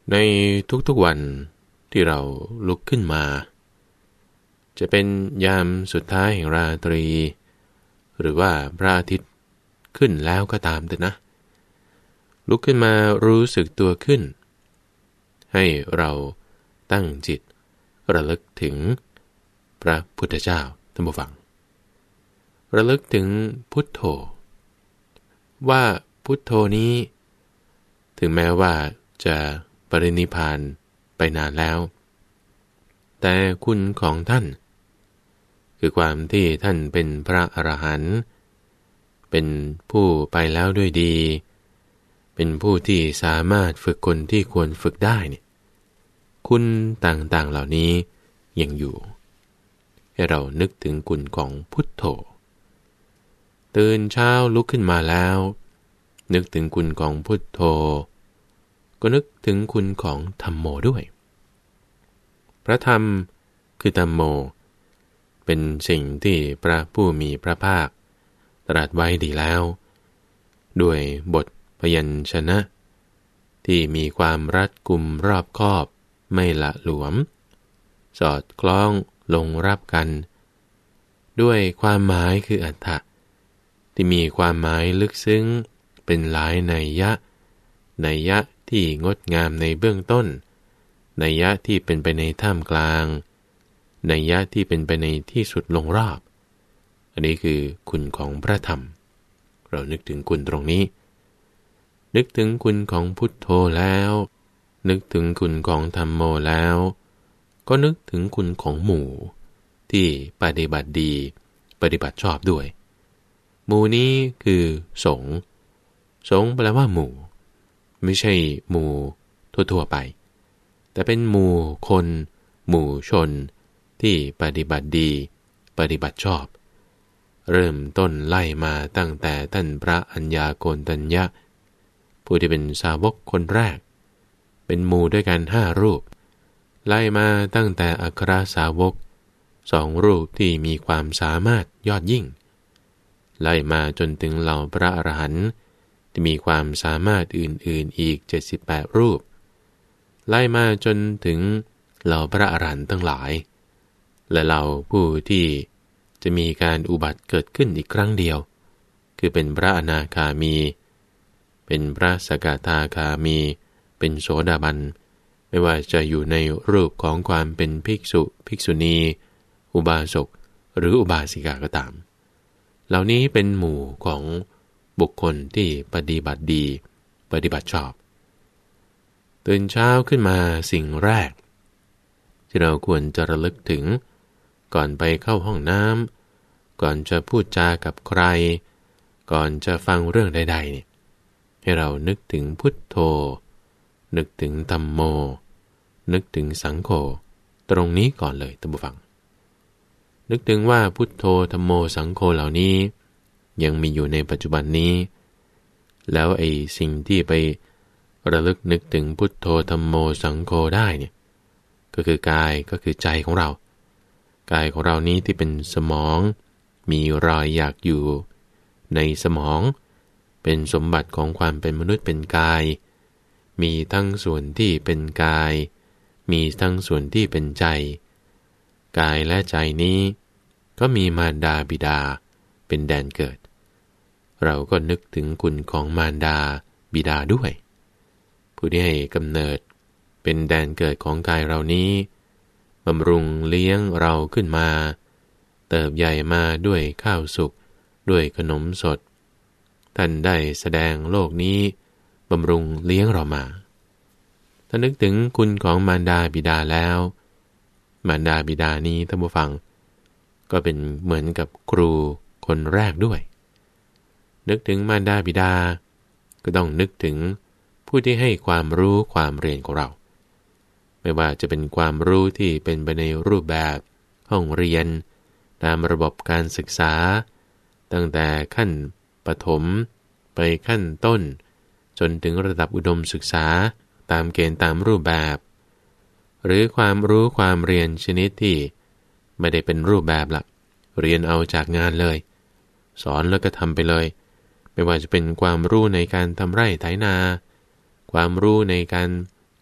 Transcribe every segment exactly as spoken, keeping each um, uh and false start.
ในทุกๆวันที่เราลุกขึ้นมาจะเป็นยามสุดท้ายแห่งราตรีหรือว่าพระอาทิตย์ขึ้นแล้วก็ตามแต่นะลุกขึ้นมารู้สึกตัวขึ้นให้เราตั้งจิตระลึกถึงพระพุทธเจ้าท่านผู้ฟังระลึกถึงพุทโธว่าพุทโธนี้ถึงแม้ว่าจะปรินิพพานไปนานแล้วแต่คุณของท่านคือความที่ท่านเป็นพระอรหันต์เป็นผู้ไปแล้วด้วยดีเป็นผู้ที่สามารถฝึกคนที่ควรฝึกได้เนี่ยคุณต่างๆเหล่านี้ยังอยู่ให้เรานึกถึงคุณของพุทโธตื่นเช้าลุกขึ้นมาแล้วนึกถึงคุณของพุทโธก็นึกถึงคุณของธัมโมด้วยพระธรรมคือธัมโมเป็นสิ่งที่พระผู้มีพระภาคตรัสไว้ดีแล้วด้วยบทพยัญชนะที่มีความรัดกุมรอบคอบไม่ละหลวมสอดคล้องลงรับกันด้วยความหมายคืออรรถะที่มีความหมายลึกซึ้งเป็นหลายนัยยะนัยยะที่งดงามในเบื้องต้นนัยยะที่เป็นไปในท่ามกลางนัยยะที่เป็นไปในที่สุดลงรอบอันนี้คือคุณของพระธรรมเรานึกถึงคุณตรงนี้นึกถึงคุณของพุทโธแล้วนึกถึงคุณของธัมโมแล้วก็นึกถึงคุณของหมู่ที่ปฏิบัติดีปฏิบัติชอบด้วยหมู่นี้คือสงฆ์สงฆ์แปลว่าหมู่ไม่ใช่หมู่ทั่วๆไปแต่เป็นหมู่คนหมู่ชนที่ปฏิบัติดีปฏิบัติชอบเริ่มต้นไล่มาตั้งแต่ท่านพระอัญญาโกณฑัญญะผู้ที่เป็นสาวกคนแรกเป็นหมู่ด้วยกันห้ารูปไล่มาตั้งแต่อัครสาวกสองรูปที่มีความสามารถยอดยิ่งไล่มาจนถึงเหล่าพระอรหันต์ที่มีความสามารถอื่นๆอีกเจ็ดสิบแปดรูปไล่มาจนถึงเหล่าพระอรหันต์ทั้งหลายและเหล่าผู้ที่จะมีการอุบัติเกิดขึ้นอีกครั้งเดียวคือเป็นพระอนาคามีเป็นพระสกทาคามีเป็นโสดาบันไม่ว่าจะอยู่ในรูปของความเป็นภิกษุภิกษุณีอุบาสกหรืออุบาสิกาก็ตามเหล่านี้เป็นหมู่ของบุคคลที่ปฏิบัติดีปฏิบัติชอบตื่นเช้าขึ้นมาสิ่งแรกที่เราควรจะระลึกถึงก่อนไปเข้าห้องน้ำก่อนจะพูดจากับใครก่อนจะฟังเรื่องใดๆเนี่ยให้เรานึกถึงพุทโธนึกถึงธัมโมนึกถึงสังโฆตรงนี้ก่อนเลยท่านผู้ฟังนึกถึงว่าพุทโธธัมโมสังโฆเหล่านี้ยังมีอยู่ในปัจจุบันนี้แล้วไอ้สิ่งที่ไประลึกนึกถึงพุทโธธัมโมสังโฆได้เนี่ยก็คือกายก็คือใจของเรากายของเรานี้ที่เป็นสมองมีรอยหยักอยู่ในสมองเป็นสมบัติของความเป็นมนุษย์เป็นกายมีทั้งส่วนที่เป็นกายมีทั้งส่วนที่เป็นใจกายและใจนี้ก็มีมารดาบิดาเป็นแดนเกิดเราก็นึกถึงคุณของมารดาบิดาด้วยผู้ที่ให้กำเนิดเป็นแดนเกิดของกายเรานี้บำรุงเลี้ยงเราขึ้นมาเติบใหญ่มาด้วยข้าวสุกด้วยขนมสดท่านได้แสดงโลกนี้บำรุงเลี้ยงเรามาถ้านึกถึงคุณของมารดาบิดาแล้วมารดาบิดานี้ท่านผู้ฟังก็เป็นเหมือนกับครูคนแรกด้วยนึกถึงมารดาบิดาก็ต้องนึกถึงผู้ที่ให้ความรู้ความเรียนของเราไม่ว่าจะเป็นความรู้ที่เป็นไปในรูปแบบห้องเรียนตามระบบการศึกษาตั้งแต่ขั้นประถมไปขั้นต้นจนถึงระดับอุดมศึกษาตามเกณฑ์ตามรูปแบบหรือความรู้ความเรียนชนิดที่ไม่ได้เป็นรูปแบบละเรียนเอาจากงานเลยสอนแล้วก็ทำไปเลยไม่ว่าจะเป็นความรู้ในการทำไร่ไถนาความรู้ในการ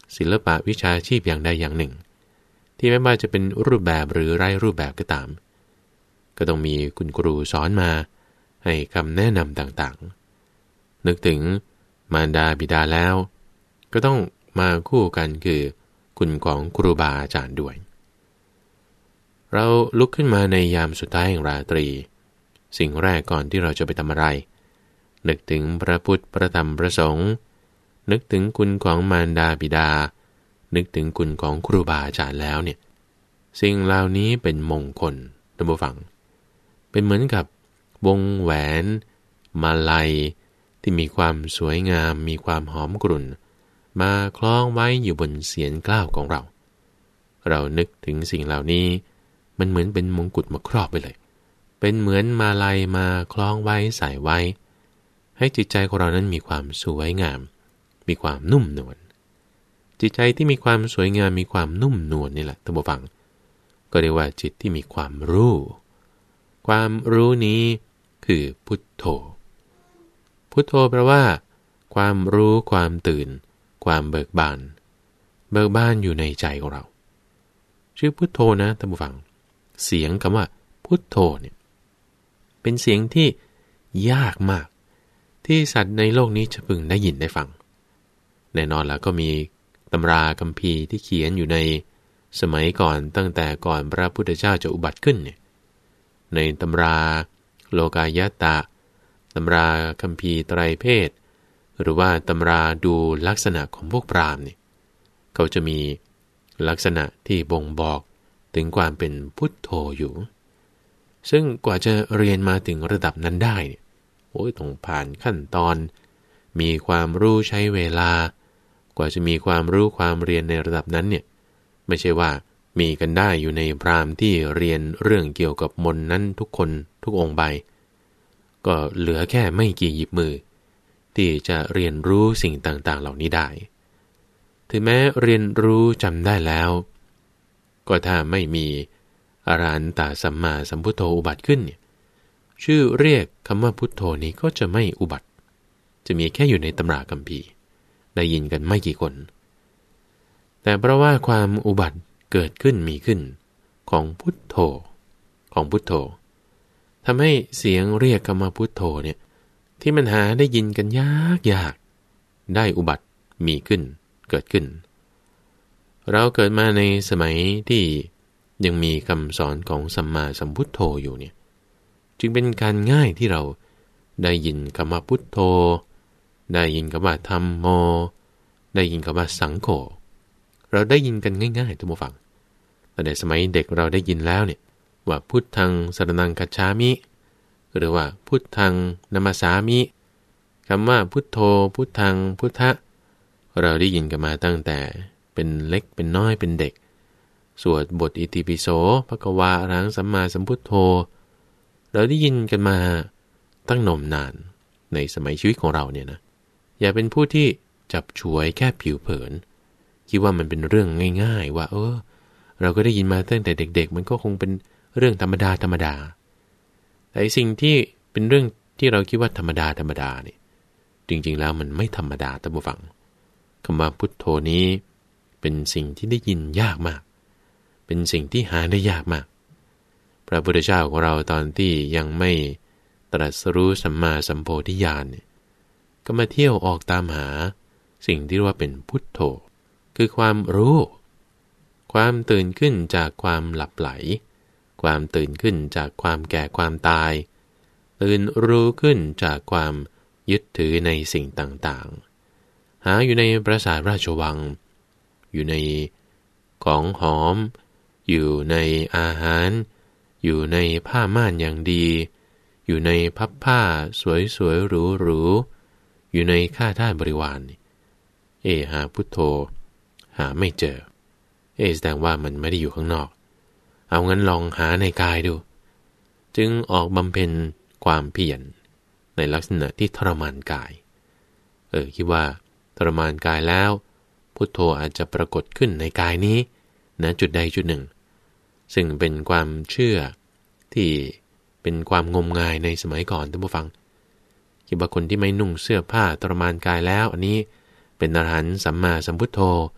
ศิลปะวิชาชีพอย่างใดอย่างหนึ่งที่ไม่ว่าจะเป็นรูปแบบหรือไร้รูปแบบก็ตามก็ต้องมีคุณครูสอนมาให้คำแนะนำต่างๆนึกถึงมารดาบิดาแล้วก็ต้องมาคู่กันคือคุณของครูบาอาจารย์ด้วยเราลุกขึ้นมาในยามสุดท้ายแห่งราตรีสิ่งแรกก่อนที่เราจะไปทำอะไรนึกถึงพระพุทธพระธรรมพระสงฆ์นึกถึงคุณของมารดาบิดานึกถึงคุณของครูบาอาจารย์แล้วเนี่ยสิ่งเหล่านี้เป็นมงคลท่านผู้ฟังเป็นเหมือนกับวงแหวนมาลัยที่มีความสวยงามมีความหอมกรุ่นมาคล้องไว้อยู่บนเศียรเกล้าของเราเรานึกถึงสิ่งเหล่านี้มันเหมือนเป็นมงกุฎมาครอบไปเลยเป็นเหมือนมาลัยมาคล้องไว้ใส่ไว้ให้จิตใจของเรานั้นมีความสวยงามมีความนุ่มนวลจิตใจที่มีความสวยงามมีความนุ่มนวลนี่แหละท่านผู้ฟังก็เรียกว่าจิตที่มีความรู้ความรู้นี้คือพุทโธพุทโธแปลว่าความรู้ความตื่นความเบิกบานเบิกบานอยู่ในใจของเราชื่อพุทโธนะท่านผู้ฟังเสียงคำว่าพุทโธเนี่ยเป็นเสียงที่ยากมากที่สัตว์ในโลกนี้จะพึงได้ยินได้ฟังแน่นอนแล้วก็มีตำราคัมภีร์ที่เขียนอยู่ในสมัยก่อนตั้งแต่ก่อนพระพุทธเจ้าจะอุบัติขึ้นเนี่ยในตำราโลกายตะตำราคัมภีร์ไตรเพศหรือว่าตำราดูลักษณะของพวกพราหมณ์เนี่ยเขาจะมีลักษณะที่บ่งบอกถึงความเป็นพุทโธอยู่ซึ่งกว่าจะเรียนมาถึงระดับนั้นได้เนี่ยโอ้ยต้องผ่านขั้นตอนมีความรู้ใช้เวลากว่าจะมีความรู้ความเรียนในระดับนั้นเนี่ยไม่ใช่ว่ามีกันได้อยู่ในพราหมณ์ที่เรียนเรื่องเกี่ยวกับมนต์นั้นทุกคนทุกองค์ใบก็เหลือแค่ไม่กี่หยิบมือที่จะเรียนรู้สิ่งต่างๆเหล่านี้ได้ถึงแม้เรียนรู้จำได้แล้วก็ถ้าไม่มีอรหันตสัมมาสัมพุทโธอุบัติขึ้นเนี่ยชื่อเรียกคำว่าพุทโธนี้ก็จะไม่อุบัติจะมีแค่อยู่ในตำราคัมภีร์ได้ยินกันไม่กี่คนแต่เพราะว่าความอุบัติเกิดขึ้นมีขึ้นของพุทโธของพุทโธทำให้เสียงเรียกคำว่าพุทโธเนี่ยที่มันหาได้ยินกันยากยากได้อุบัติมีขึ้นเกิดขึ้นเราเกิดมาในสมัยที่ยังมีคำสอนของสัมมาสัมพุทโธอยู่เนี่ยจึงเป็นการง่ายที่เราได้ยินคำว่าพุทโธได้ยินคำว่าธัมโมได้ยินคำว่าสังโฆเราได้ยินกันง่ายๆทุกผู้ฟังแต่ในสมัยเด็กเราได้ยินแล้วเนี่ยว่าพุทธังสรณังคัจฉามิหรือว่าพุทธังนัมสสามิคำว่าพุทโธพุทธังพุทธะเราได้ยินกันมาตั้งแต่เป็นเล็กเป็นน้อยเป็นเด็กสวดบทอิติปิโสภควาอะระหังสัมมาสัมพุทโธเราได้ยินกันมาตั้งนมนานในสมัยชีวิตของเราเนี่ยนะอย่าเป็นผู้ที่จับฉวยแค่ผิวเผินคิดว่ามันเป็นเรื่องง่ายๆว่าเออเราก็ได้ยินมาตั้งแต่เด็กๆมันก็คงเป็นเรื่องธรรมดาธรรมดาแต่สิ่งที่เป็นเรื่องที่เราคิดว่าธรรมดาธรรมดาเนี่ยจริงๆแล้วมันไม่ธรรมดาท่านผู้ฟังคำว่าพุทโธนี้เป็นสิ่งที่ได้ยินยากมากเป็นสิ่งที่หาได้ยากมากพระพุทธเจ้าของเราตอนที่ยังไม่ตรัสรู้สัมมาสัมโพธิญาณเนี่ยก็มาเที่ยวออกตามหาสิ่งที่เรียกว่าเป็นพุทโธคือความรู้ความตื่นขึ้นจากความหลับไหลความตื่นขึ้นจากความแก่ความตายตื่นรู้ขึ้นจากความยึดถือในสิ่งต่างๆหาอยู่ในปราสาทราชวังอยู่ในของหอมอยู่ในอาหารอยู่ในผ้าม่านอย่างดีอยู่ในพับผ้าสวยๆหรูๆอยู่ในข้าทาสบริวารเอหาพุทโธหาไม่เจอเอแสดงว่ามันไม่ได้อยู่ข้างนอกเอางั้นลองหาในกายดูจึงออกบำเพ็ญความเพียรในลักษณะที่ทรมานกายเออคิดว่าทรมานกายแล้วพุทโธอาจจะปรากฏขึ้นในกายนี้ณจุดใดจุดหนึ่งซึ่งเป็นความเชื่อที่เป็นความงมงายในสมัยก่อนท่านผู้ฟังคิดว่าคนที่ไม่นุ่งเสื้อผ้าทรมานกายแล้วอันนี้เป็นอรหันต์สัมมาสัมพุทโธ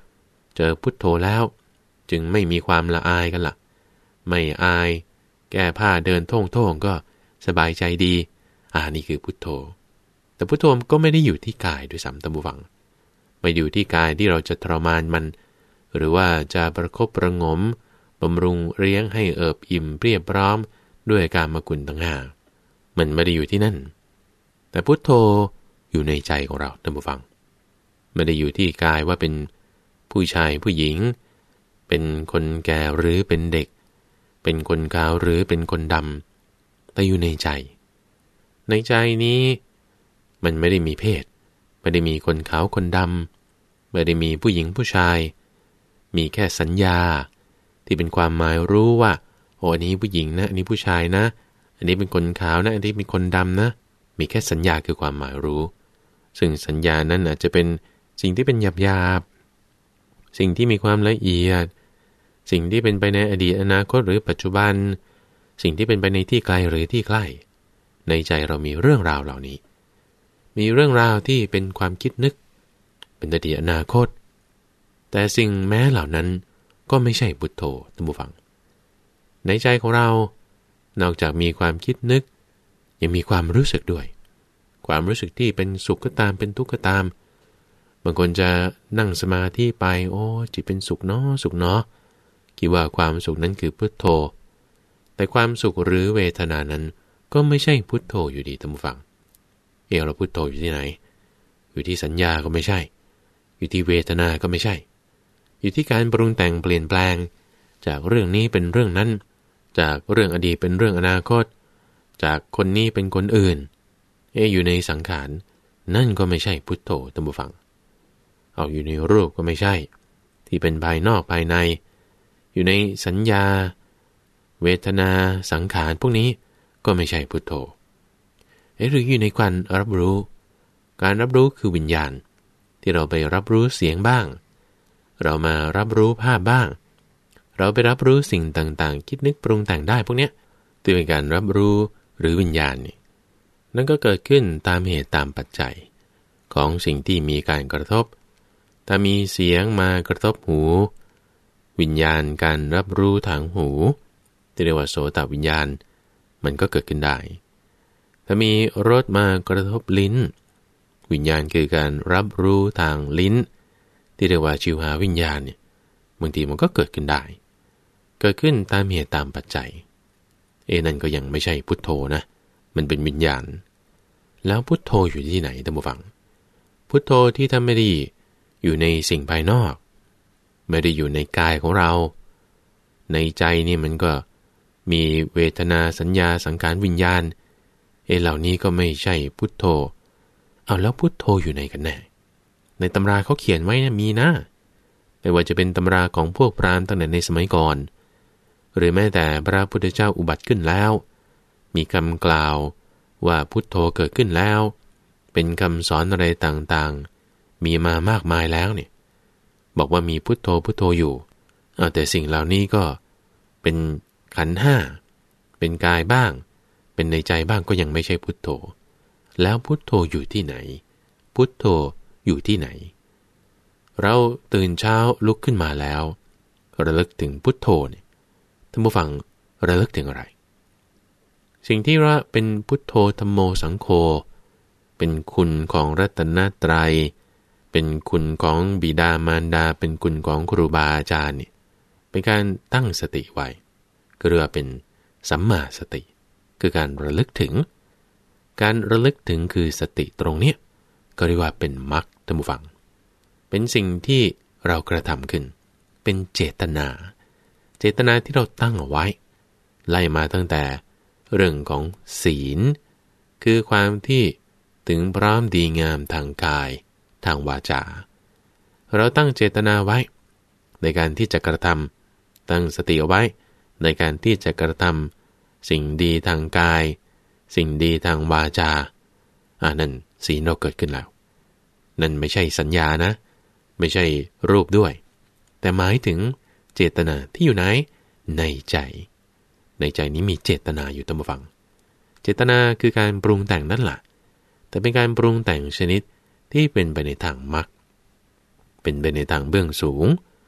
เจอพุทโธแล้วจึงไม่มีความละอายกันละ่ะไม่อายแก้ผ้าเดินท่องๆก็สบายใจดีอ่านี่คือพุทโธแต่พุทโธก็ไม่ได้อยู่ที่กายด้วยซ้ำท่านผู้ฟังไม่อยู่ที่กายที่เราจะทรมานมันหรือว่าจะประคบประงมบำรุงเลี้ยงให้เอิบอิ่มเปรียบพร้อมด้วยการมกุลต่างหากมันไม่ได้อยู่ที่นั่นแต่พุทโธอยู่ในใจของเราท่านผู้ฟังไม่ได้อยู่ที่กายว่าเป็นผู้ชายผู้หญิงเป็นคนแก่หรือเป็นเด็กเป็นคนขาวหรือเป็นคนดำแต่อยู่ในใจในใจนี้มันไม่ได้มีเพศไม่ได้มีคนขาวคนดำไม่ได้มีผู้หญิงผู้ชายมีแค่สัญญาที่เป็นความหมายรู้ว่าโอ้อันนี้ผู้หญิงนะอันนี้ผู้ชายนะอันนี้เป็นคนขาวนะอันนี้เป็นคนดำนะมีแค่สัญญาคือความหมายรู้ซึ่งสัญญานั้นอาจจะเป็นสิ่งที่เป็นหยาบๆสิ่งที่มีความละเอียดสิ่งที่เป็นไปในอดีตอนาคตหรือปัจจุบันสิ่งที่เป็นไปในที่ไกลหรือที่ใกล้ในใจเรามีเรื่องราวเหล่านี้มีเรื่องราวที่เป็นความคิดนึกเป็นอดีตอนาคตแต่สิ่งแม้เหล่านั้นก็ไม่ใช่พุทโธท่านผู้ฟังในใจของเรานอกจากมีความคิดนึกยังมีความรู้สึกด้วยความรู้สึกที่เป็นสุขก็ตามเป็นทุกข์ก็ตามบางคนจะนั่งสมาธิไปโอ้จิตเป็นสุขเนาะสุขเนาะคิดว่าความสุขนั้นคือพุทโธแต่ความสุขหรือเวทนานั้นก็ไม่ใช่พุทโธอยู่ดีท่านผู้ฟังเออเราพุทโธอยู่ที่ไหนอยู่ที่สัญญาก็ไม่ใช่อยู่ที่เวทนาก็ไม่ใช่อยู่ที่การปรุงแต่งเปลี่ยนแปลงจากเรื่องนี้เป็นเรื่องนั้นจากเรื่องอดีตเป็นเรื่องอนาคตจากคนนี้เป็นคนอื่นเอออยู่ในสังขารนั่นก็ไม่ใช่พุทโธท่านผู้ฟังเอาอยู่ในรูปก็ไม่ใช่ที่เป็นภายนอกภายในอยู่ในสัญญาเวทนาสังขารพวกนี้ก็ไม่ใช่พุทโธเอ๊ะหรืออยู่ในการรับรู้การรับรู้คือวิญญาณที่เราไปรับรู้เสียงบ้างเรามารับรู้ภาพบ้างเราไปรับรู้สิ่งต่างๆคิดนึกปรุงแต่งได้พวกเนี้ยที่เป็นการรับรู้หรือวิญญาณนี่นั่นก็เกิดขึ้นตามเหตุตามปัจจัยของสิ่งที่มีการกระทบถ้ามีเสียงมากระทบหูวิญญาณการรับรู้ทางหูที่เรียกว่าโสตวิญญาณมันก็เกิดขึ้นได้ถ้ามีรสมากระทบลิ้นวิญญาณคือการรับรู้ทางลิ้นที่เรียกว่าชิวหาวิญญาณเนี่ยบางทีมันก็เกิดขึ้นได้เกิดขึ้นตามเหตุตามปัจจัยเอนั่นก็ยังไม่ใช่พุทโธนะมันเป็นวิญญาณแล้วพุทโธอยู่ที่ไหนท่านผู้ฟังพุทโธที่ท่านไม่ได้อยู่ในสิ่งภายนอกไม่ได้อยู่ในกายของเราในใจนี่มันก็มีเวทนาสัญญาสังขารวิญญาณเอเหล่านี้ก็ไม่ใช่พุทโธเอาแล้วพุทโธอยู่ไหนกันแน่ในตำราเขาเขียนไว้นะมีนะไม่ว่าจะเป็นตำราของพวกพราหมณ์ตั้งแต่ในสมัยก่อนหรือแม้แต่พระพุทธเจ้าอุบัติขึ้นแล้วมีคำกล่าวว่าพุทโธเกิดขึ้นแล้วเป็นคำสอนอะไรต่างๆมีมามากมายแล้วเนี่ยบอกว่ามีพุทโธพุทโธอยู่เอาแต่สิ่งเหล่านี้ก็เป็นขันธ์ห้าเป็นกายบ้างเป็นในใจบ้างก็ยังไม่ใช่พุทโธแล้วพุทโธอยู่ที่ไหนพุทโธอยู่ที่ไหนเราตื่นเช้าลุกขึ้นมาแล้วระลึกถึงพุทโธเนี่ยท่านผู้ฟังระลึกถึงอะไรสิ่งที่ว่าเป็นพุทโธธัมโมสังโฆเป็นคุณของรัตนตรัยเป็นคุณของบิดามารดาเป็นคุณของครูบาอาจารย์เนี่ยเป็นการตั้งสติไว้ก็เรียกว่าเป็นสัมมาสติคือการระลึกถึงการระลึกถึงคือสติตรงเนี้ยก็เรียกว่าเป็นมรรคท่านผู้ฟังเป็นสิ่งที่เรากระทำขึ้นเป็นเจตนาเจตนาที่เราตั้งเอาไว้ไล่มาตั้งแต่เรื่องของศีลคือความที่ถึงพร้อมดีงามทางกายทางวาจาเราตั้งเจตนาไว้ในการที่จะกระทำตั้งสติเอาไว้ในการที่จะกระทำสิ่งดีทางกายสิ่งดีทางวาจาอ่านั่นศีลเราเกิดขึ้นแล้วนั่นไม่ใช่สัญญานะไม่ใช่รูปด้วยแต่หมายถึงเจตนาที่อยู่ไหนในใจในใจนี้มีเจตนาอยู่ท่านผู้ฟังเจตนาคือการปรุงแต่งนั่นแหละแต่เป็นการปรุงแต่งชนิดที่เป็นไปในทางมรรคเป็นไปในทางเบื้องสูง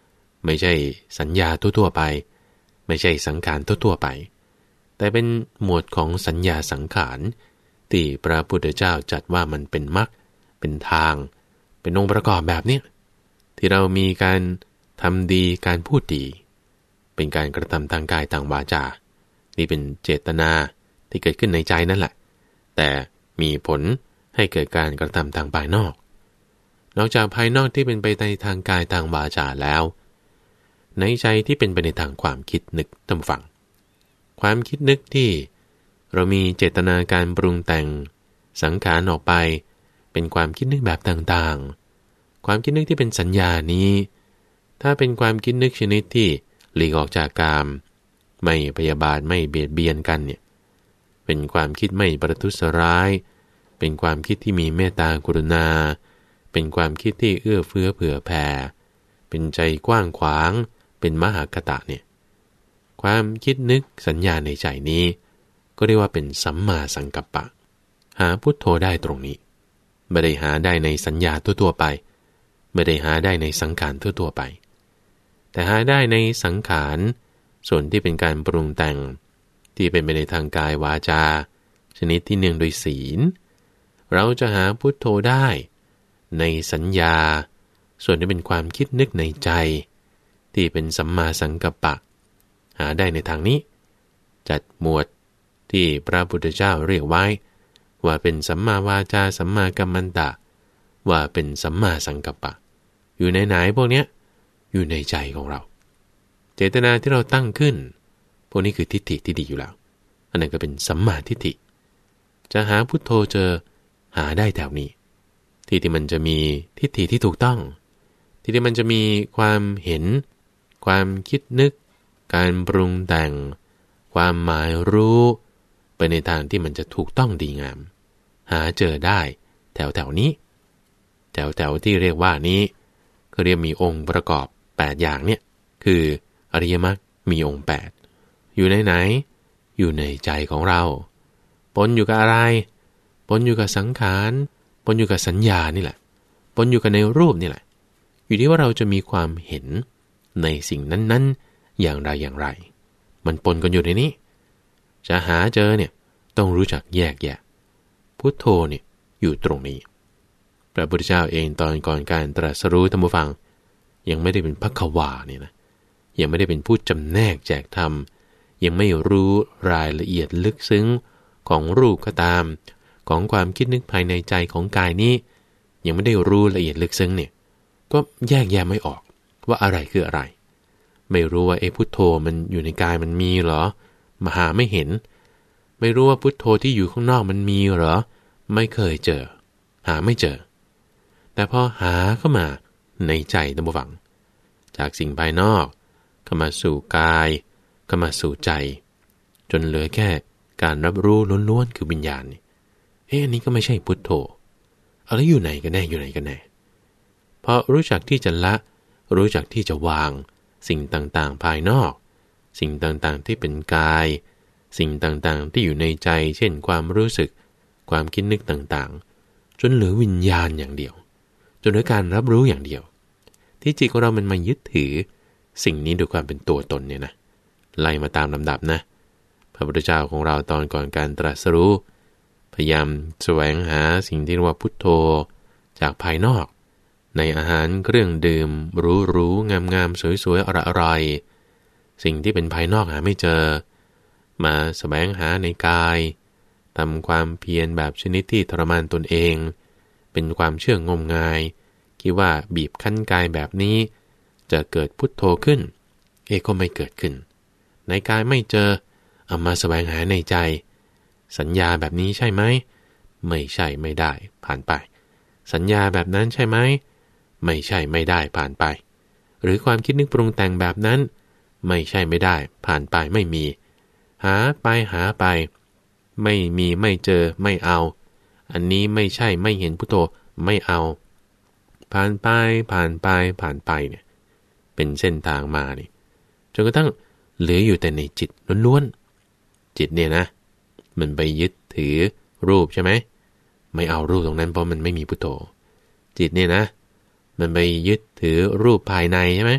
ไม่ใช่สัญญาทั่วๆไปไม่ใช่สังขารทั่วๆไปแต่เป็นหมวดของสัญญาสังขารที่พระพุทธเจ้าจัดว่ามันเป็นมรรคเป็นทางเป็นองค์ประกอบแบบนี้ที่เรามีการทำดีการพูดดีเป็นการกระทำทางกายทางวาจานี่เป็นเจตนาที่เกิดขึ้นในใจนั่นแหละแต่มีผลให้เกิดการกระทำทางภายนอกนอกจากภายนอกที่เป็นไปในทางกายทางวาจาแล้วในใจที่เป็นไปในทางความคิดนึกทำฝังความคิดนึกที่เรามีเจตนาการปรุงแต่งสังขารออกไปเป็นความคิดนึกแบบต่างๆความคิดนึกที่เป็นสัญญานี้ถ้าเป็นความคิดนึกชนิดที่หลีกออกจากกามไม่พยาบาทไม่เบียดเบียนกันเนี่ยเป็นความคิดไม่ประทุษร้ายเป็นความคิดที่มีเมตตากรุณาเป็นความคิดที่เอื้อเฟื้อเผื่อแผ่เป็นใจกว้างขวางเป็นมหากตะเนี่ยความคิดนึกสัญญาในใจนี้ก็เรียกว่าเป็นสัมมาสังกัปปะหาพุทโธได้ตรงนี้ไม่ได้หาได้ในสัญญาทั่วๆไปไม่ได้หาได้ในสังขารทั่วๆไปแต่หาได้ในสังขารส่วนที่เป็นการปรุงแต่งที่เป็นไปในทางกายวาจาชนิดที่เนื่องโดยศีลเราจะหาพุทโธได้ในสัญญาส่วนที่เป็นความคิดนึกในใจที่เป็นสัมมาสังกัปปะหาได้ในทางนี้จัดหมวดที่พระพุทธเจ้าเรียกไว้ว่าเป็นสัมมาวาจาสัมมากัมมันตะว่าเป็นสัมมาสังกัปปะอยู่ในไหนพวกเนี้ยอยู่ในใจของเราเจตนาที่เราตั้งขึ้นพวกนี้คือทิฏฐิที่ดีอยู่แล้วอันนั้นก็เป็นสัมมาทิฏฐิจะหาพุทโธเจอหาได้แถวนี้ที่ที่มันจะมีทิฏฐิที่ถูกต้องที่ที่มันจะมีความเห็นความคิดนึกการปรุงแต่งความหมายรู้ไปในทางที่มันจะถูกต้องดีงามหาเจอได้แถวแถวนี้แถวแถวที่เรียกว่านี้ก็เรียกมีองค์ประกอบแปดอย่างเนี่ยคืออริยมรรคมีองค์แปดอยู่ในไหนอยู่ในใจของเราปนอยู่กับอะไรปนอยู่กับสังขารปนอยู่กับสัญญานี่แหละปนอยู่กับในรูปนี่แหละอยู่ที่ว่าเราจะมีความเห็นในสิ่งนั้นๆอย่างไรอย่างไรมันปนกันอยู่ในนี้จะหาเจอเนี่ยต้องรู้จักแยกแยะพุทโธเนี่ยอยู่ตรงนี้พระพุทธเจ้าเองตอนก่อนการตรัสรู้ธรรมฟังยังไม่ได้เป็นภักขวาเนี่ยนะยังไม่ได้เป็นผู้จำแนกแจกธรรมยังไม่รู้รายละเอียดลึกซึ้งของรูปก็ตามของความคิดนึกภายในใจของกายนี้ยังไม่ได้รู้ละเอียดลึกซึ้งเนี่ยก็แยกแยะไม่ออกว่าอะไรคืออะไรไม่รู้ว่าไอ้พุทโธมันอยู่ในกายมันมีเหรอมาหาไม่เห็นไม่รู้ว่าพุทโธที่อยู่ข้างนอกมันมีเหรอไม่เคยเจอหาไม่เจอแต่พอหาเข้ามาในใจตั้งฝังจากสิ่งภายนอกเข้ามาสู่กายเข้ามาสู่ใจจนเหลือแค่การรับรู้ล้วนๆคือวิญญาณนี่เอ๊ะอันนี้ก็ไม่ใช่พุทโธอะไรอยู่ไหนกันแน่อยู่ไหนกันแน่พอรู้จักที่จะละรู้จักที่จะวางสิ่งต่างๆภายนอกสิ่งต่างๆที่เป็นกายสิ่งต่างๆที่อยู่ในใจเช่นความรู้สึกความคิดนึกต่างๆจนเหลือวิญญาณอย่างเดียวจนเหลือการรับรู้อย่างเดียวที่จิตของเรามันมายึดถือสิ่งนี้ด้วยความเป็นตัวตนเนี่ยนะไล่มาตามลำดับนะพระพุทธเจ้าของเราตอนก่อนการตรัสรู้พยายามแสวงหาสิ่งที่เรียกว่าพุทโธจากภายนอกในอาหารเครื่องดื่มหรูๆงามๆสวยๆอร่อยๆสิ่งที่เป็นภายนอกหาไม่เจอมาแสวงหาในกายทำความเพียรแบบชนิดที่ทรมานตนเองเป็นความเชื่องมงายคิดว่าบีบคั้นกายแบบนี้จะเกิดพุทโธขึ้นเอก็ไม่เกิดขึ้นในกายไม่เจอเอามาแสวงหาในใจสัญญาแบบนี้ใช่ไหมไม่ใช่ไม่ได้ผ่านไปสัญญาแบบนั้นใช่ไหมไม่ใช่ไม่ได้ผ่านไปหรือความคิดนึกปรุงแต่งแบบนั้นไม่ใช่ไม่ได้ผ่านไปไม่มีหาไปหาไปไม่มีไม่เจอไม่เอาอันนี้ไม่ใช่ไม่เห็นพุทโธไม่เอาผ่านไปผ่านไปผ่านไปเนี่ยเป็นเส้นทางมานี่จนกระทั่งเหลืออยู่แต่ในจิตล้วนๆจิตเนี่ยนะมันไปยึดถือรูปใช่ไหมไม่เอารูปตรงนั้นเพราะมันไม่มีพุทโธจิตเนี่ยนะมันไปยึดถือรูปภายในใช่ไหม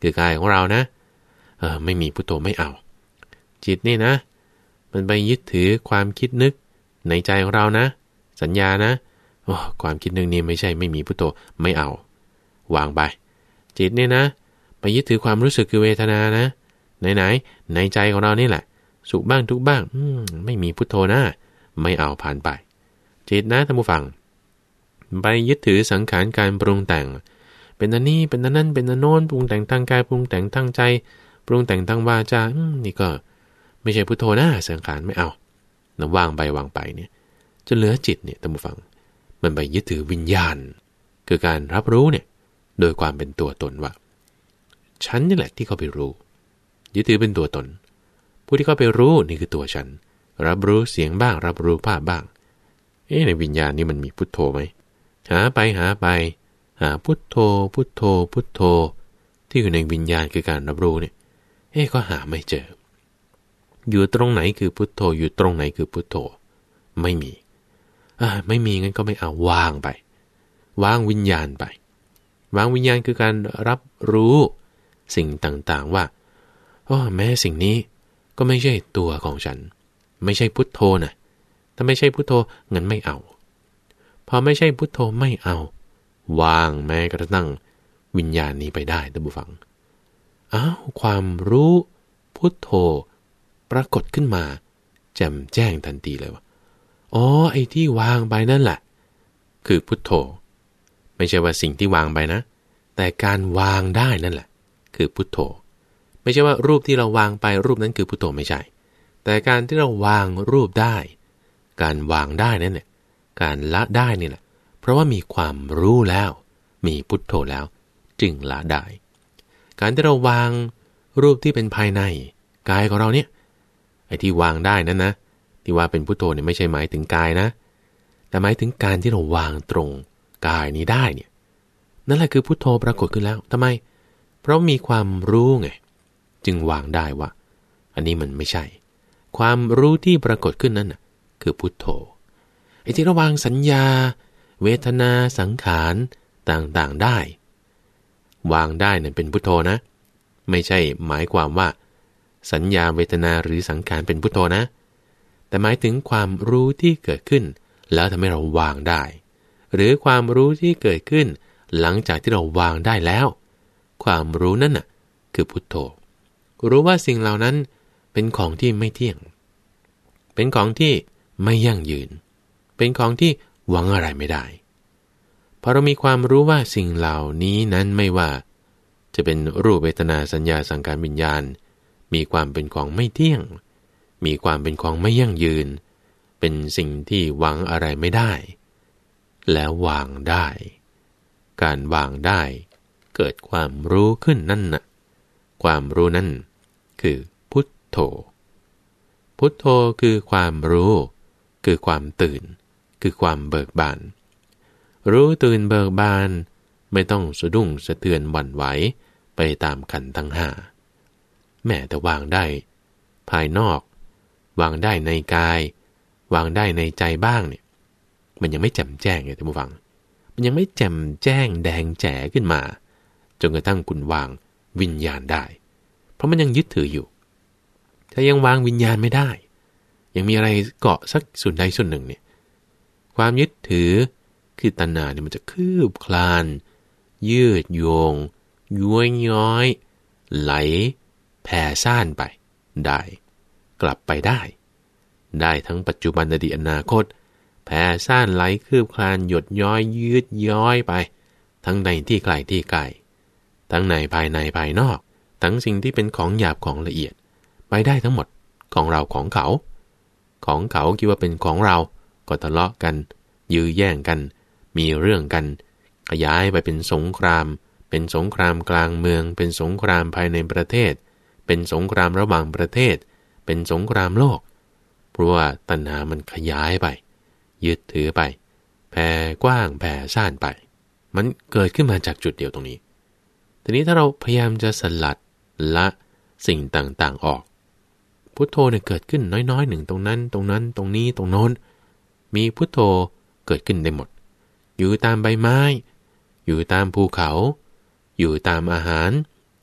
คือกายของเรานะเออไม่มีพุทโธไม่เอาจิตนี่นะมันไปยึดถือความคิดนึกในใจของเรานะสัญญานะโอ้ความคิดนึกนี้ไม่ใช่ไม่มีพุทโธไม่เอาวางไปจิตนี่นะไปยึดถือความรู้สึกคือเวทนานะไหนๆในใจของเรานี่แหละสุขบ้างทุกข์บ้างอืมไม่มีพุทโธนะไม่เอาผ่านไปจิตนะท่านผู้ฟังไปยึดถือสังขารการปรุงแต่งเป็นอันนี้เป็นอันนั้นเป็นอันโน้นปรุงแต่งทางกายปรุงแต่งทางใจปรุงแต่งทางวาจาอืมนี่ก็ไม่ใช่พุทโธนะสังขารไม่เอานะวางไปวางไปเนี่ยจะเหลือจิตเนี่ยท่านผู้ฟังมันไปยึดถือวิญญาณคือการรับรู้เนี่ยโดยความเป็นตัวตนว่าฉันนี่แหละที่เขาไปรู้ยึดถือเป็นตัวตนผู้ที่เขาไปรู้นี่คือตัวฉันรับรู้เสียงบ้างรับรู้ภาพบ้างเอ๊ะในวิญญาณนี่มันมีพุทโธไหมหาไปหาไปหาพุทโธพุทโธพุทโธที่อยู่ในวิญญาณคือการรับรู้เนี่ยเอ๊ะก็หาไม่เจออยู่ตรงไหนคือพุทโธอยู่ตรงไหนคือพุทโธไม่มีอ่าไม่มีงั้นก็ไม่เอาวางไปวางวิญญาณไปวางวิญญาณคือการรับรู้สิ่งต่างๆว่าอ๋อแม้สิ่งนี้ก็ไม่ใช่ตัวของฉันไม่ใช่พุทโธนะถ้าไม่ใช่พุทโธงั้นไม่เอาพอไม่ใช่พุทโธไม่เอาวางแม้กระทั่งวิญญาณนี้ไปได้ท่านผู้ฟังอ้าวความรู้พุทโธปรากฏขึ้นมาแจ่มแจ้งทันทีเลยว่าอ๋อไอ้ที่วางไปนั่นแหละคือพุทโธไม่ใช่ว่าสิ่งที่วางไปนะแต่การวางได้นั่นแหละคือพุทโธไม่ใช่ว่ารูปที่เราวางไปรูปนั้นคือพุทโธไม่ใช่แต่การที่เราวางรูปได้การวางได้นั่นแหละการละได้นี่แหละเพราะว่ามีความรู้แล้วมีพุทโธแล้วจึงละได้การที่เราวางรูปที่เป็นภายในกายของเราเนี่ยไอ้ที่วางได้นั้นนะที่ว่าเป็นพุทโธเนี่ยไม่ใช่หมายถึงกายนะแต่หมายถึงการที่เราวางตรงกายนี้ได้เนี่ยนั่นแหละคือพุทโธปรากฏขึ้นแล้วทำไมเพราะมีความรู้ไงจึงวางได้ว่าอันนี้มันไม่ใช่ความรู้ที่ปรากฏขึ้นนั้นน่ะคือพุทโธไอ้ที่เราวางสัญญาเวทนาสังขารต่างๆได้วางได้นั่นเป็นพุทโธนะไม่ใช่หมายความว่าสัญญาเวทนาหรือสังขารเป็นพุทโธนะแต่หมายถึงความรู้ที่เกิดขึ้นแล้วทำให้เราวางได้หรือความรู้ที่เกิดขึ้นหลังจากที่เราวางได้แล้วความรู้นั่นน่ะคือพุทโธรู้ว่าสิ่งเหล่านั้นเป็นของที่ไม่เที่ยงเป็นของที่ไม่ยั่งยืนเป็นของที่หวังอะไรไม่ได้พอเรามีความรู้ว่าสิ่งเหล่านี้นั้นไม่ว่าจะเป็นรูปเวทนาสัญญาสังขารวิญญาณมีความเป็นของไม่เที่ยงมีความเป็นของไม่ยั่งยืนเป็นสิ่งที่หวังอะไรไม่ได้แล้ววางได้การวางได้เกิดความรู้ขึ้นนั่นน่ะความรู้นั่นคือพุทโธพุทโธคือความรู้คือความตื่นคือความเบิกบานรู้ตื่นเบิกบานไม่ต้องสะดุ้งสะเทือนหวั่นไหวไปตามขันธ์ทั้งห้าแม้แต่วางได้ภายนอกวางได้ในกายวางได้ในใจบ้างเนี่ยมันยังไม่แจ่มแจ้งไงท่านผู้ฟังมันยังไม่แจ่มแจ้งแดงแจ๋ขึ้นมาจนกระทั่งคุณวางวิญญาณได้เพราะมันยังยึดถืออยู่ถ้ายังวางวิญญาณไม่ได้ยังมีอะไรเกาะสักส่วนใดส่วนหนึ่งเนี่ยความยึดถือคือตัณหาเนี่ยมันจะคืบคลานยืดโยงย้วยย้อยไหลแผ่ซ่านไปได้กลับไปได้ได้ทั้งปัจจุบันอดีตอนาคตแผ่ซ่านไหลคืบคลานหยดย้อยยืดย้อยไปทั้งในที่ไกลที่ไกลทั้งในภายในภายนอกทั้งสิ่งที่เป็นของหยาบของละเอียดไปได้ทั้งหมดของเราของเขาของเขาคิดว่าเป็นของเราก็ทะเลาะกันยื้อแย่งกันมีเรื่องกันขยายไปเป็นสงครามเป็นสงครามกลางเมืองเป็นสงครามภายในประเทศเป็นสงครามระหว่างประเทศเป็นสงครามโลกเพราะว่าตัณหามันขยายไปยึดถือไปแผ่กว้างแผ่ซ่านไปมันเกิดขึ้นมาจากจุดเดียวตรงนี้ทีนี้ถ้าเราพยายามจะสลัดละสิ่งต่างๆออกพุทโธเนี่ยเกิดขึ้นน้อยๆหนึ่งตรงนั้นตรงนั้นตรงนี้ตรงโน้นมีพุทโธเกิดขึ้นได้หมดอยู่ตามใบไม้อยู่ตามภูเขาอยู่ตามอาหาร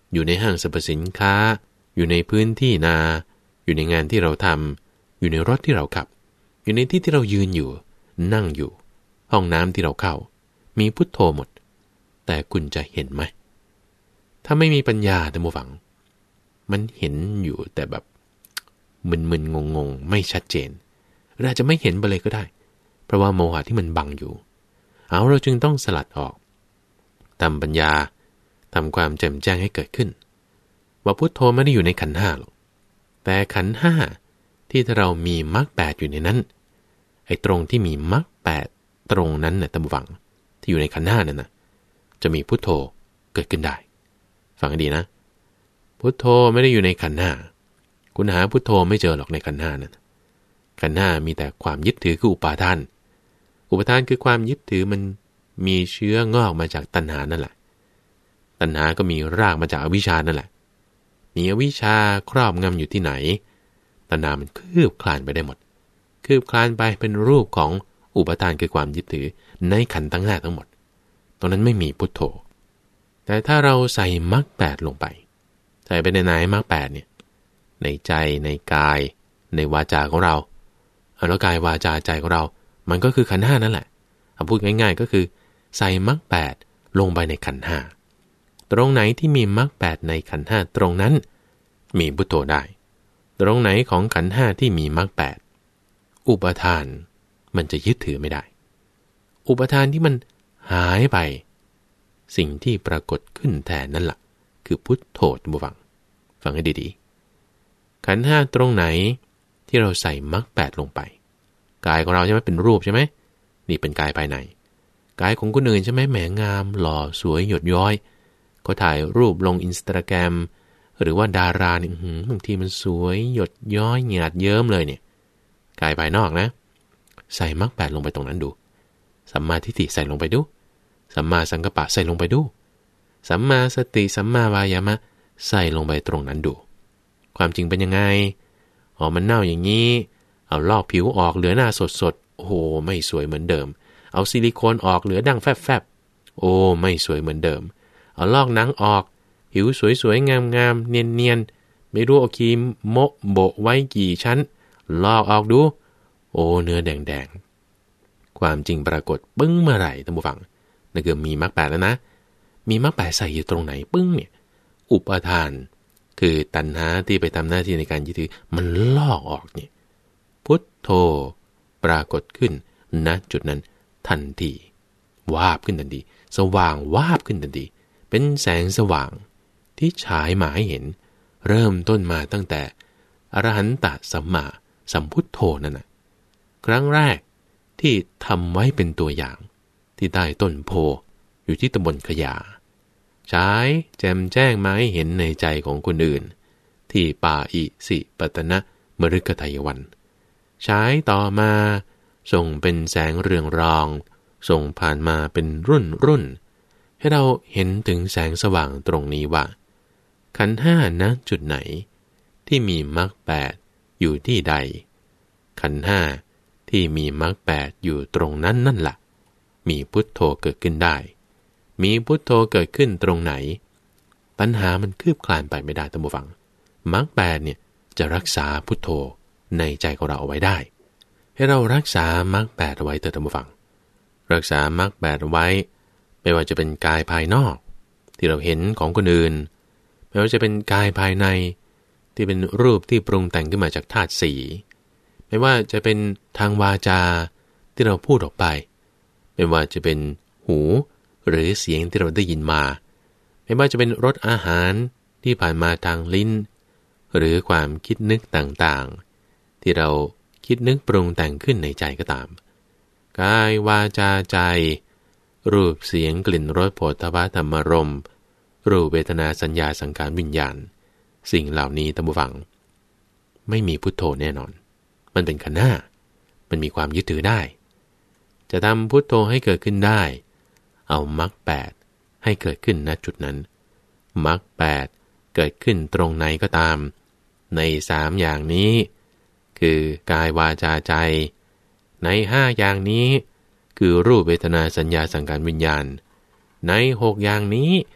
อยู่ในห้างสรรพสินค้าอยู่ในพื้นที่นาอยู่ในงานที่เราทำอยู่ในรถที่เราขับอยู่ในที่ที่เรายืนอยู่นั่งอยู่ห้องน้ำที่เราเข้ามีพุทโธหมดแต่คุณจะเห็นไหมถ้าไม่มีปัญญาท่านผู้ฟังมันเห็นอยู่แต่แบบมึนๆงงๆไม่ชัดเจนหรืออาจจะไม่เห็นไปเลยก็ได้เพราะว่าโมหะที่มันบังอยู่เอาเราจึงต้องสลัดออกทำปัญญาทำความแจ่มแจ้งให้เกิดขึ้นว่าพุทโธไม่ได้อยู่ในขันธ์ห้าหรอกแต่ขันธ์ห้าที่ถ้าเรามีมรรคแปดอยู่ในนั้นไอ้ตรงที่มีมรรคแปดตรงนั้นน่ะท่านผู้ฟังที่อยู่ในขันธ์ห้านั่นน่ะจะมีพุทโธเกิดขึ้นได้ฟังให้ดีนะพุทโธไม่ได้อยู่ในขันธ์ห้าคุณหาพุทโธไม่เจอหรอกในขันธ์ห้านั้นขันธ์ห้ามีแต่ความยึดถือคืออุปาทานอุปาทานคือความยึดถือมันมีเชื้องอกมาจากตัณหานั่นแหละตัณหาก็มีรากมาจากอวิชชานั่นแหละมีอวิชชาครอบงำอยู่ที่ไหนตัณหามันคืบคลานไปได้หมดคืบคลานไปเป็นรูปของอุปาทานคือความยึดถือในขันธ์ทั้งห้าทั้งหมดตรงนั้นไม่มีพุทโธแต่ถ้าเราใส่มรรคแปดลงไปใส่ไปในไหนมรรคแปดเนี่ยในใจในกายในวาจาของเราเอาแล้วกายวาจาใจของเรามันก็คือขันธ์ห้านั่นแหละเอาพูดง่ายๆก็คือใส่มรรคแปดลงไปในขันธ์ห้าตรงไหนที่มีมรรคแปดในขันธ์ห้าตรงนั้นมีพุทโธได้ตรงไหนของขันธ์ห้าที่มีมรรคแปดอุปทานมันจะยึดถือไม่ได้อุปทานที่มันหายไปสิ่งที่ปรากฏขึ้นแทนนั่นแหละคือพุทโธบุฟังฟังให้ดีๆขันธ์ห้าตรงไหนที่เราใส่มรรคแปดลงไปกายของเราใช่ไหมเป็นรูปใช่ไหมนี่เป็นกายภายในกายของคนอื่นใช่ไหมแหมงามหล่อสวยหยดย้อยก็ถ่ายรูปลงอินสตาแกรมหรือว่าดาราเนี่ยบางทีมันสวยหยดย้อยหยาดเยิ้มเลยเนี่ยกายภายนอกนะใส่มรรคแปดลงไปตรงนั้นดูสัมมาทิฏฐิใส่ลงไปดูสัมมาสังกัปปะใส่ลงไปดูสัมมาสติสัมมาวายามะใส่ลงไปตรงนั้นดูความจริงเป็นยังไงอ๋อมันเน่าอย่างนี้เอาลอกผิวออกเหลือหน้าสดๆโอ้โหไม่สวยเหมือนเดิมเอาซิลิโคนออกเหลือดั้งแฟบๆโอ้ไม่สวยเหมือนเดิมเอาลอกหนังออกผิวสวยๆงามๆเนียนๆไม่รู้เอาครีมโมะโบะไว้กี่ชั้นลอกออกดูโอ้เนื้อแดงๆความจริงปรากฏปึ้งเมื่อไหร่ท่านผู้ฟังนั่นคือมีมรรคแปดแล้วนะมีมรรคแปดใส่อยู่ตรงไหนปึ้งเนี่ยอุปทานคือตัณหาที่ไปทำหน้าที่ในการยึดถือมันลอกออกเนี่ยพุทโธปรากฏขึ้นณจุดนั้นทันทีวาบขึ้นทันทีสว่างวาบขึ้นทันทีเป็นแสงสว่างที่ฉายมาให้เห็นเริ่มต้นมาตั้งแต่อรหันตสัมมาสัมพุทโธนั่นน่ะครั้งแรกที่ทำไว้เป็นตัวอย่างที่ใต้ต้นโพอยู่ที่ตำบลขยาฉายแจ่มแจ้งมาให้เห็นในใจของคนอื่นที่ป่าอิสิปตนะมฤคทายวันฉายต่อมาส่งเป็นแสงเรืองรองส่งผ่านมาเป็นรุ่นรุ่นให้เราเห็นถึงแสงสว่างตรงนี้ว่าขันธ์ห้าณจุดไหนที่มีมรรคแปดอยู่ที่ใดขันธ์ห้าที่มีมรรคแปดอยู่ตรงนั้นนั่นล่ะมีพุทโธเกิดขึ้นได้มีพุทโธเกิดขึ้นตรงไหนปัญหามันคืบคลานไปไม่ได้ท่านผู้ฟังมรรคแปดเนี่ยจะรักษาพุทโธในใจของเราเอาไว้ได้ให้เรารักษามรรคแปดเอาไว้เถิดท่านผู้ฟังรักษามรรคแปดเอาไว้ไม่ว่าจะเป็นกายภายนอกที่เราเห็นของคนอื่นไม่ว่าจะเป็นกายภายในที่เป็นรูปที่ปรุงแต่งขึ้นมาจากธาตุสี่ไม่ว่าจะเป็นทางวาจาที่เราพูดออกไปไม่ว่าจะเป็นหูหรือเสียงที่เราได้ยินมาไม่ว่าจะเป็นรสอาหารที่ผ่านมาทางลิ้นหรือความคิดนึกต่างๆที่เราคิดนึกปรุงแต่งขึ้นในใจก็ตามกายวาจาใจรูปเสียงกลิ่นรสโผฏฐัพพะธรรมารมณ์รูปเวทนาสัญญาสังขารวิญญาณสิ่งเหล่านี้ท่านผู้ฟังไม่มีพุทโธแน่นอนมันเป็นขันธ์ห้ามันมีความยึดถือได้จะทำพุทโธให้เกิดขึ้นได้เอามรรคแปดให้เกิดขึ้นณจุดนั้นมรรคแปดเกิดขึ้นตรงไหนก็ตามในสามอย่างนี้คือกายวาจาใจในห้าอย่างนี้คือรูปเวทนาสัญญาสังขารวิญญาณในหกอย่างนี้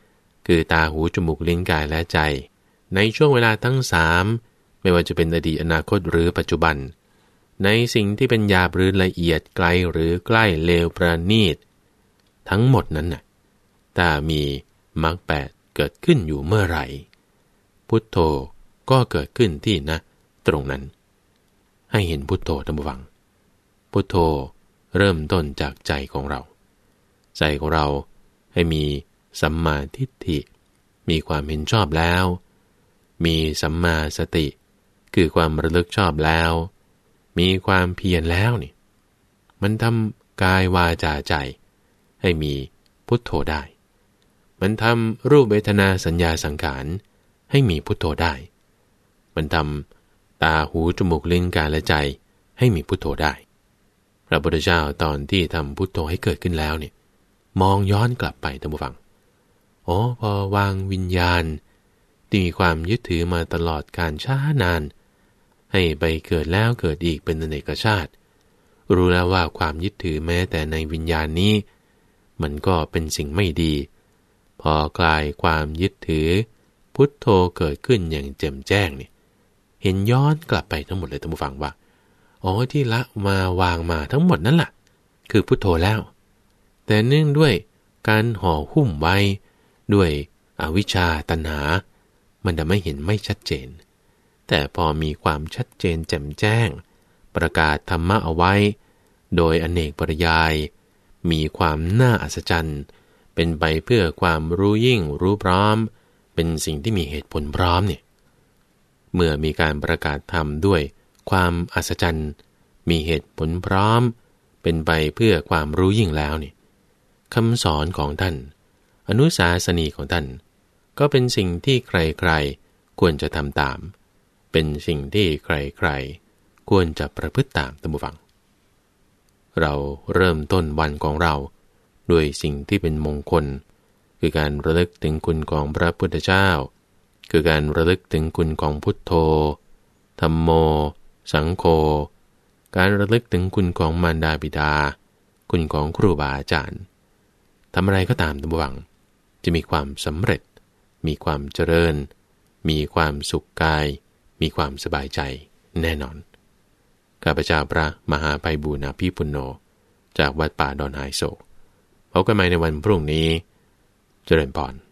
คือตาหูจมูกลิ้นกายและใจในช่วงเวลาทั้งสามไม่ว่าจะเป็นอดีตอนาคตหรือปัจจุบันในสิ่งที่เป็นหยาบหรือละเอียดไกลหรือใกล้เลวประณีตทั้งหมดนั้นน่ะถ้ามีมรรคแปดเกิดขึ้นอยู่เมื่อไหร่พุทโธก็เกิดขึ้นที่นะตรงนั้นให้เห็นพุทโธท่านผู้ฟังพุทโธเริ่มต้นจากใจของเราใจของเราให้มีสัมมาทิฏฐิมีความเห็นชอบแล้วมีสัมมาสติคือความระลึกชอบแล้วมีความเพียรแล้วนี่มันทำกายวาจาใจให้มีพุทโธได้มันทำรูปเวทนาสัญญาสังขารให้มีพุทโธได้มันทำตาหูจมูกลิ้นกายและใจให้มีพุทโธได้พระพุทธเจ้าตอนที่ทำพุทโธให้เกิดขึ้นแล้วเนี่ยมองย้อนกลับไปท่านผู้ฟังอ๋อพอวางวิญญาณที่มีความยึดถือมาตลอดการช้านานให้ไปเกิดแล้วเกิดอีกเป็นอเนกชาติรู้แล้วว่าความยึดถือแม้แต่ในวิญญาณนี้มันก็เป็นสิ่งไม่ดีพอคลายความยึดถือพุทโธเกิดขึ้นอย่างแจ่มแจ้งเนี่ยเห็นย้อนกลับไปทั้งหมดเลยท่านผู้ฟังว่าอ๋อที่ละมาวางมาทั้งหมดนั่นแหละคือพุทโธแล้วแต่เนื่องด้วยการห่อหุ้มไว้ด้วยอวิชชาตัณหามันจะไม่เห็นไม่ชัดเจนแต่พอมีความชัดเจนแจ่มแจ้งประกาศธรรมะเอาไว้โดยอเนกปริยายมีความน่าอัศจรรย์เป็นไปเพื่อความรู้ยิ่งรู้พร้อมเป็นสิ่งที่มีเหตุผลพร้อมเนี่ยเมื่อมีการประกาศธรรมด้วยความอัศจรรย์มีเหตุผลพร้อมเป็นไปเพื่อความรู้ยิ่งแล้วนี่คำสอนของท่านอนุสาสนีของท่านก็เป็นสิ่งที่ใครๆควรจะทำตามเป็นสิ่งที่ใครๆควรจะประพฤติตามท่านผู้ฟังเราเริ่มต้นวันของเราด้วยสิ่งที่เป็นมงคลคือการระลึกถึงคุณของพระพุทธเจ้าคือการระลึกถึงคุณของพุทโธธัมโมสังโฆการระลึกถึงคุณของมารดาบิดาคุณของครูบาอาจารย์ทำอะไรก็ตามท่านผู้ฟังจะมีความสำเร็จมีความเจริญมีความสุขกายมีความสบายใจแน่นอนข้าพเจ้าพระมหาไพบูลย์อภิปุณโญจากวัดป่าดอนไฮโศกพบกันใหม่ในวันพรุ่งนี้เจริญพร